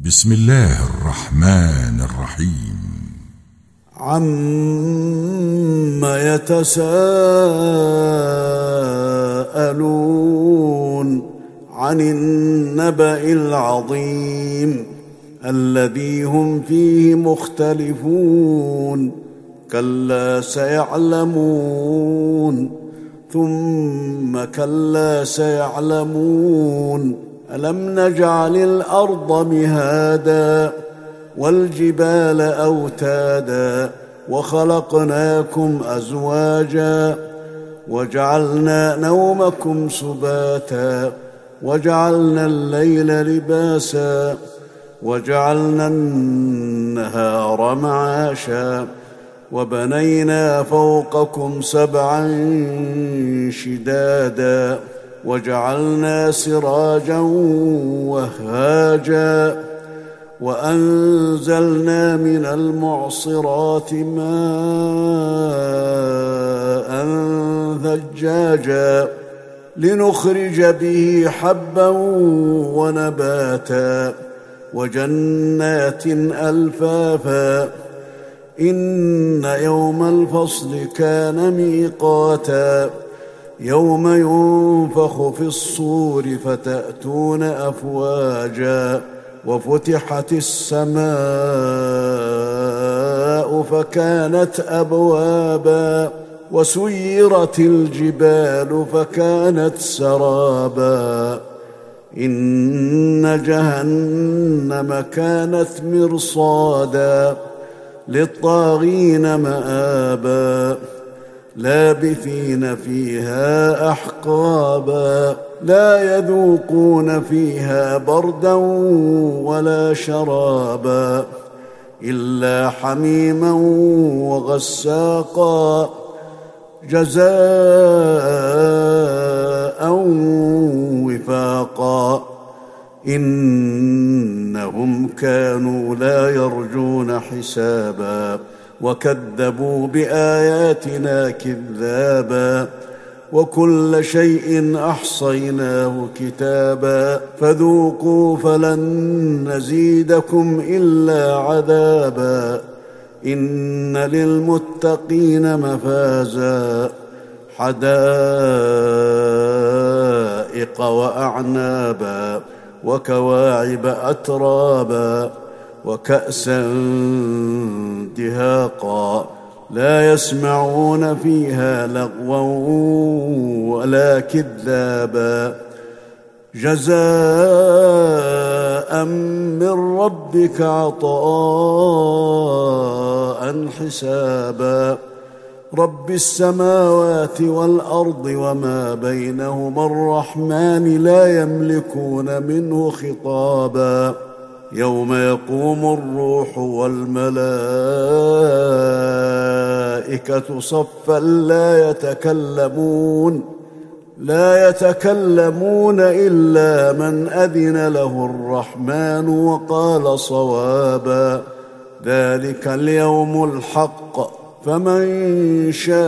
بسم الله الرحمن الرحيم. عم يتساءلون عن النبأ العظيم الذي هم فيه مختلفون كلا سيعلمون ثم كلا سيعلمون ألم نجعل الأرض مهادا والجبال أوتادا وخلقناكم أزواجا وجعلنا نومكم سباتا وجعلنا الليل لباسا وجعلنا النهار معاشا وبنينا فوقكم سبعا شدادا وجعلنا سراجا وهاجا وأنزلنا من المعصرات ماء ثجاجا لنخرج به حبا ونباتا وجنات ألفافا إن يوم الفصل كان ميقاتا يوم ينفخ في الصور فتأتون أفواجا وفتحت السماء فكانت أبوابا وسيرت الجبال فكانت سرابا إن جهنم كانت مرصادا للطاغين مآبا لابثين فيها أحقابا لا يذوقون فيها بردا ولا شرابا إلا حميما وغساقا جزاء وفاقا إنهم كانوا لا يرجون حسابا وكذبوا بآياتنا كذابا وكل شيء أحصيناه كتابا فذوقوا فلن نزيدكم إلا عذابا إن للمتقين مفازا حدائق وأعنابا وكواعب أترابا وكأسا دهاقا لا يسمعون فيها لغوا ولا كذابا جزاء من ربك عطاء حسابا رب السماوات والأرض وما بينهما الرحمن لا يملكون منه خطابا يوم يقوم الروح والملائكة صفا لا يتكلمون إلا من أذن له الرحمن وقال صوابا ذلك اليوم الحق فمن شاء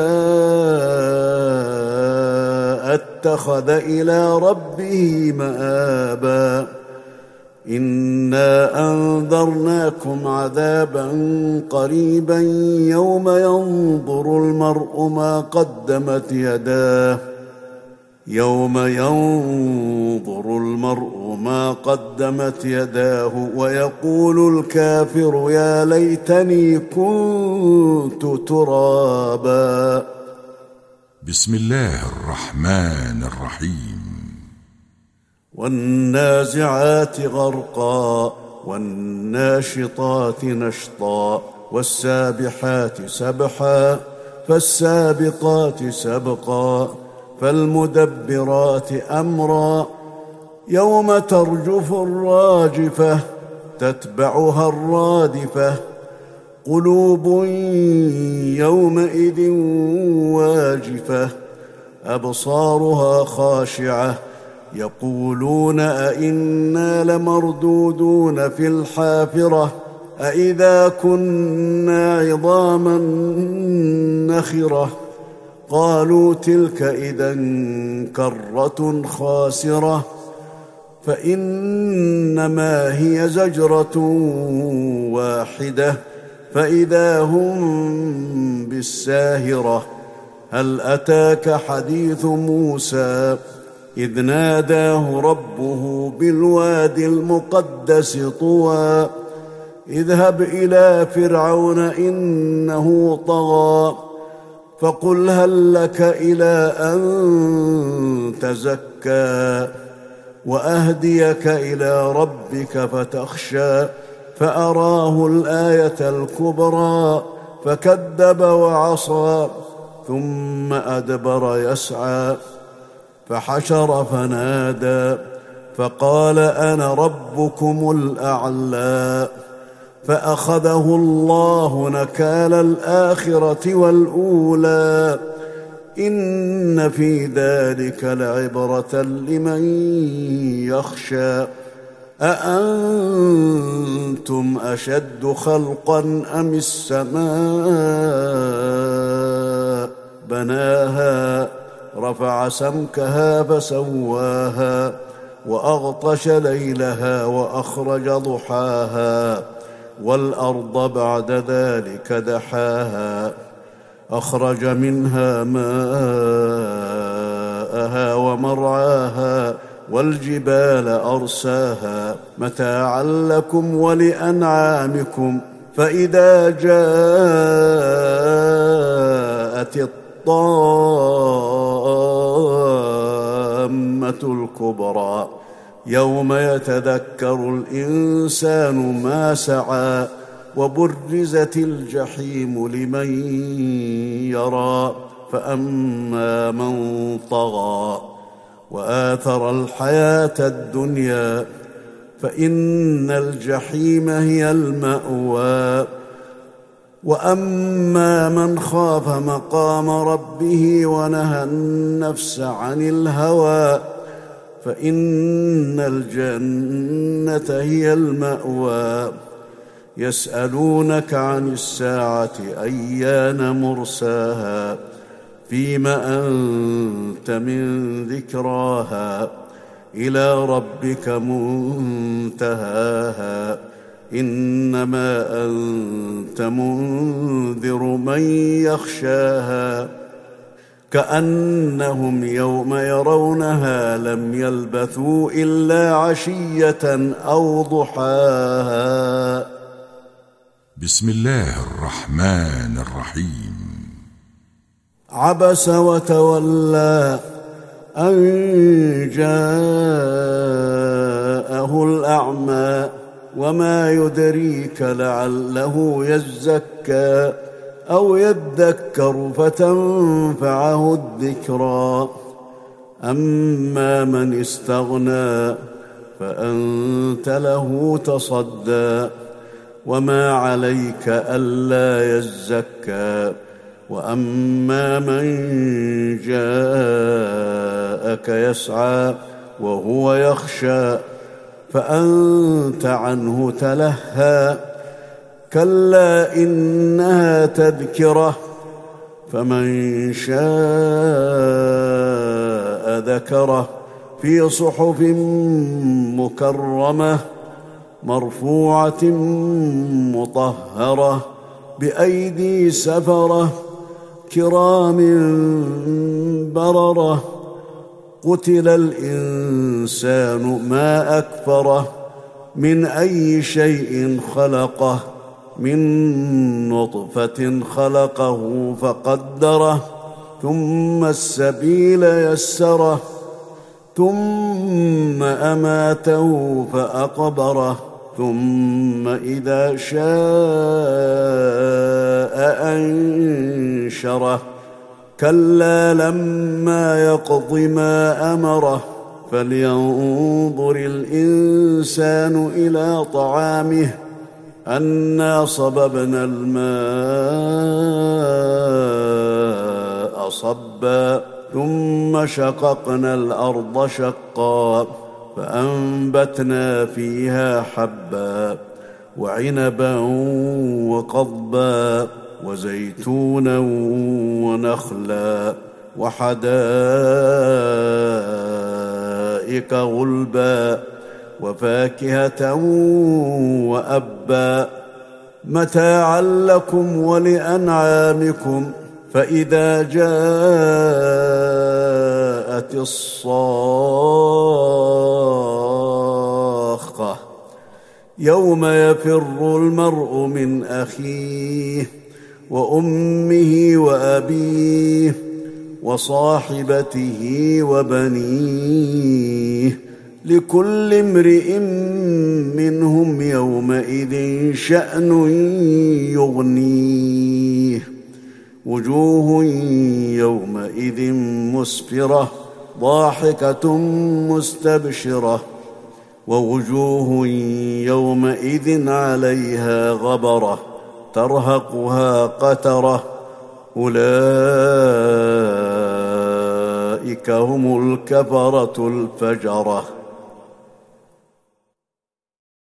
اتخذ إلى ربه مآبا إنا أنذرناكم عذابا قريبا يوم ينظر المرء ما قدمت يداه ويقول الكافر يا ليتني كنت ترابا. بسم الله الرحمن الرحيم. والنازعات غرقا والناشطات نشطا والسابحات سبحا فالسابقات سبقا فالمدبرات أمرا يوم ترجف الراجفة تتبعها الرادفة قلوب يومئذ واجفة أبصارها خاشعة يقولون أئنا لمردودون في الحافرة أئذا كنا عظاما نخرة قالوا تلك إذا كرة خاسرة فإنما هي زجرة واحدة فإذا هم بالساهرة. هل أتاك حديث موسى إذ ناداه ربه بالوادي المقدس طوى اذهب إلى فرعون إنه طغى فقل هل لك إلى أن تزكى وأهديك إلى ربك فتخشى فأراه الآية الكبرى فكذب وعصى ثم أدبر يسعى فحشر فنادى فقال أنا ربكم الأعلى فأخذه الله نكال الآخرة والأولى إن في ذلك لعبرة لمن يخشى. أأنتم أشد خلقا أم السماء بناها رفع سمكها فسواها وأغطش ليلها وأخرج ضحاها والأرض بعد ذلك دحاها أخرج منها ماءها ومرعاها والجبال أرساها متاعا لكم ولأنعامكم فإذا جاءت الطامة الكبرى يوم يتذكر الإنسان ما سعى وبرزت الجحيم لمن يرى فأما من طغى وآثر الحياة الدنيا فإن الجحيم هي المأوى وأما من خاف مقام ربه ونهى النفس عن الهوى فإن الجنة هي المأوى يسألونك عن الساعة أيان مرساها فيم أنت من ذكراها إلى ربك منتهاها إنما أنت منذر من يخشاها كأنهم يوم يرونها لم يلبثوا إلا عشية أو ضحاها. بسم الله الرحمن الرحيم. عبس وتولى أن جاءه الأعمى وما يدريك لعله يزكى أو يذكر فتنفعه الذكرى أما من استغنى فأنت له تصدى وما عليك ألا يزكى وأما من جاءك يسعى وهو يخشى فأنت عنه تلهى كلا إنها تذكرة فمن شاء ذكره في صحف مكرمة مرفوعة مطهرة بأيدي سفرة كرام بررة قتل الإنسان ما أكفره من أي شيء خلقه من نطفة خلقه فقدره ثم السبيل يسره ثم أماته فأقبره ثم إذا شاء أنشره كلا لما يقض ما أمره فلينظر الإنسان إلى طعامه أنا صببنا الماء صبا ثم شققنا الأرض شقا فأنبتنا فيها حبا وعنبا وقضبا وزيتونا ونخلا وحدائق غلبا وفاكهة وأبا متاعا لكم ولأنعامكم. فإذا جاءت الصاخة يوم يفر المرء من أخيه وأمه وأبيه وصاحبته وبنيه لكل امرئ منهم يومئذ شأن يغنيه. وجوه يومئذ مسفرة ضاحكة مستبشرة ووجوه يومئذ عليها غبرة ترهقها قترة أولئك هم الكفرة الفجرة.